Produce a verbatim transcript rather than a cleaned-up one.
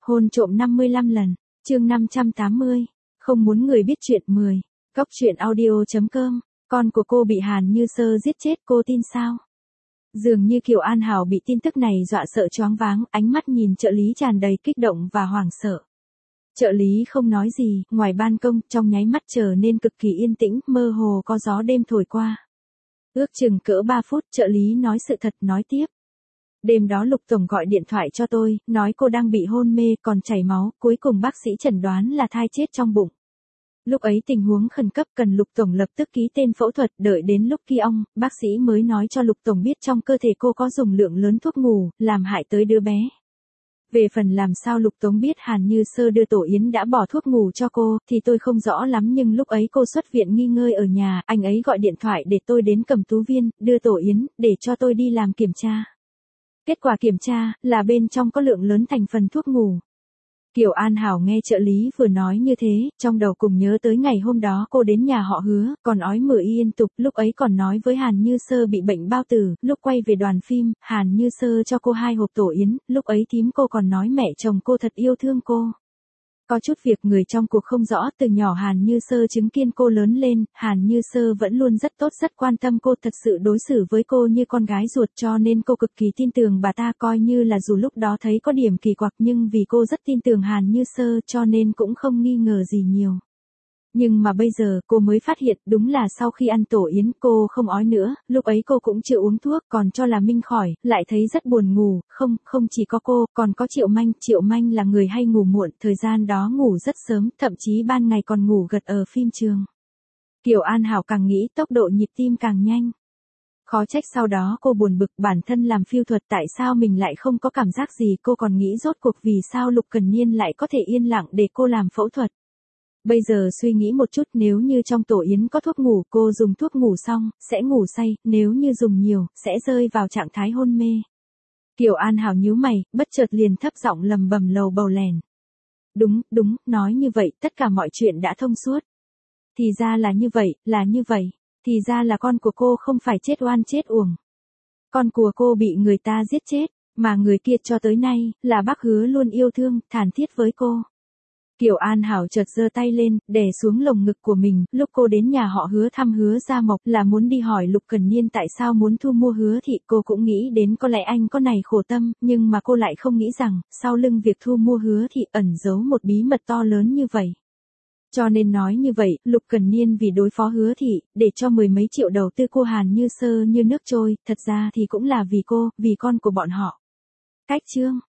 Hôn trộm năm mươi lăm lần, chương năm trăm tám mươi. Không muốn người biết chuyện mười. Góc truyện audio.com. Con của cô bị Hàn Như Sơ giết chết, cô tin sao? Dường như Kiều An Hảo bị tin tức này dọa sợ choáng váng, ánh mắt nhìn trợ lý tràn đầy kích động và hoảng sợ. Trợ lý không nói gì, ngoài ban công, trong nháy mắt trở nên cực kỳ yên tĩnh, mơ hồ có gió đêm thổi qua. Ước chừng cỡ ba phút, trợ lý nói sự thật, nói tiếp. Đêm đó Lục Tổng gọi điện thoại cho tôi, nói cô đang bị hôn mê, còn chảy máu, cuối cùng bác sĩ chẩn đoán là thai chết trong bụng. Lúc ấy tình huống khẩn cấp cần Lục Tổng lập tức ký tên phẫu thuật, đợi đến lúc ghi ông, bác sĩ mới nói cho Lục Tổng biết trong cơ thể cô có dùng lượng lớn thuốc ngủ, làm hại tới đứa bé. Về phần làm sao Lục Tống biết Hàn Như Sơ đưa Tổ Yến đã bỏ thuốc ngủ cho cô, thì tôi không rõ lắm, nhưng lúc ấy cô xuất viện nghi ngơi ở nhà, anh ấy gọi điện thoại để tôi đến Cẩm Tú Viên, đưa Tổ Yến, để cho tôi đi làm kiểm tra. Kết quả kiểm tra, là bên trong có lượng lớn thành phần thuốc ngủ. Kiều An Hảo nghe trợ lý vừa nói như thế, trong đầu cùng nhớ tới ngày hôm đó cô đến nhà họ Hứa, còn ói mửa liên tục, lúc ấy còn nói với Hàn Như Sơ bị bệnh bao tử, lúc quay về đoàn phim, Hàn Như Sơ cho cô hai hộp Tổ Yến, lúc ấy thím cô còn nói mẹ chồng cô thật yêu thương cô. Có chút việc người trong cuộc không rõ, từ nhỏ Hàn Như Sơ chứng kiến cô lớn lên, Hàn Như Sơ vẫn luôn rất tốt, rất quan tâm cô, thật sự đối xử với cô như con gái ruột, cho nên cô cực kỳ tin tưởng bà ta, coi như là dù lúc đó thấy có điểm kỳ quặc nhưng vì cô rất tin tưởng Hàn Như Sơ cho nên cũng không nghi ngờ gì nhiều. Nhưng mà bây giờ cô mới phát hiện đúng là sau khi ăn Tổ Yến cô không ói nữa, lúc ấy cô cũng chưa uống thuốc, còn cho là Minh khỏi, lại thấy rất buồn ngủ, không, không chỉ có cô, còn có Triệu Manh, Triệu Manh là người hay ngủ muộn, thời gian đó ngủ rất sớm, thậm chí ban ngày còn ngủ gật ở phim trường. Kiều An Hảo càng nghĩ tốc độ nhịp tim càng nhanh. Khó trách sau đó cô buồn bực, bản thân làm phiêu thuật tại sao mình lại không có cảm giác gì, cô còn nghĩ rốt cuộc vì sao Lục Cần Niên lại có thể yên lặng để cô làm phẫu thuật. Bây giờ suy nghĩ một chút, nếu như trong Tổ Yến có thuốc ngủ, cô dùng thuốc ngủ xong, sẽ ngủ say, nếu như dùng nhiều, sẽ rơi vào trạng thái hôn mê. Kiều An Hảo nhíu mày, bất chợt liền thấp giọng lầm bầm lầu bầu lèn. Đúng, đúng, nói như vậy, tất cả mọi chuyện đã thông suốt. Thì ra là như vậy, là như vậy, thì ra là con của cô không phải chết oan chết uổng. Con của cô bị người ta giết chết, mà người kia cho tới nay, là bác Hứa luôn yêu thương, thản thiết với cô. Kiều An Hảo chợt giơ tay lên, đè xuống lồng ngực của mình, lúc cô đến nhà họ Hứa thăm Hứa Gia Mộc là muốn đi hỏi Lục Cần Niên tại sao muốn thu mua Hứa thị, cô cũng nghĩ đến có lẽ anh có này khổ tâm, nhưng mà cô lại không nghĩ rằng, sau lưng việc thu mua Hứa thị ẩn giấu một bí mật to lớn như vậy. Cho nên nói như vậy, Lục Cần Niên vì đối phó Hứa thị, để cho mười mấy triệu đầu tư cô Hàn Như Sơ như nước trôi, thật ra thì cũng là vì cô, vì con của bọn họ. Cách chương.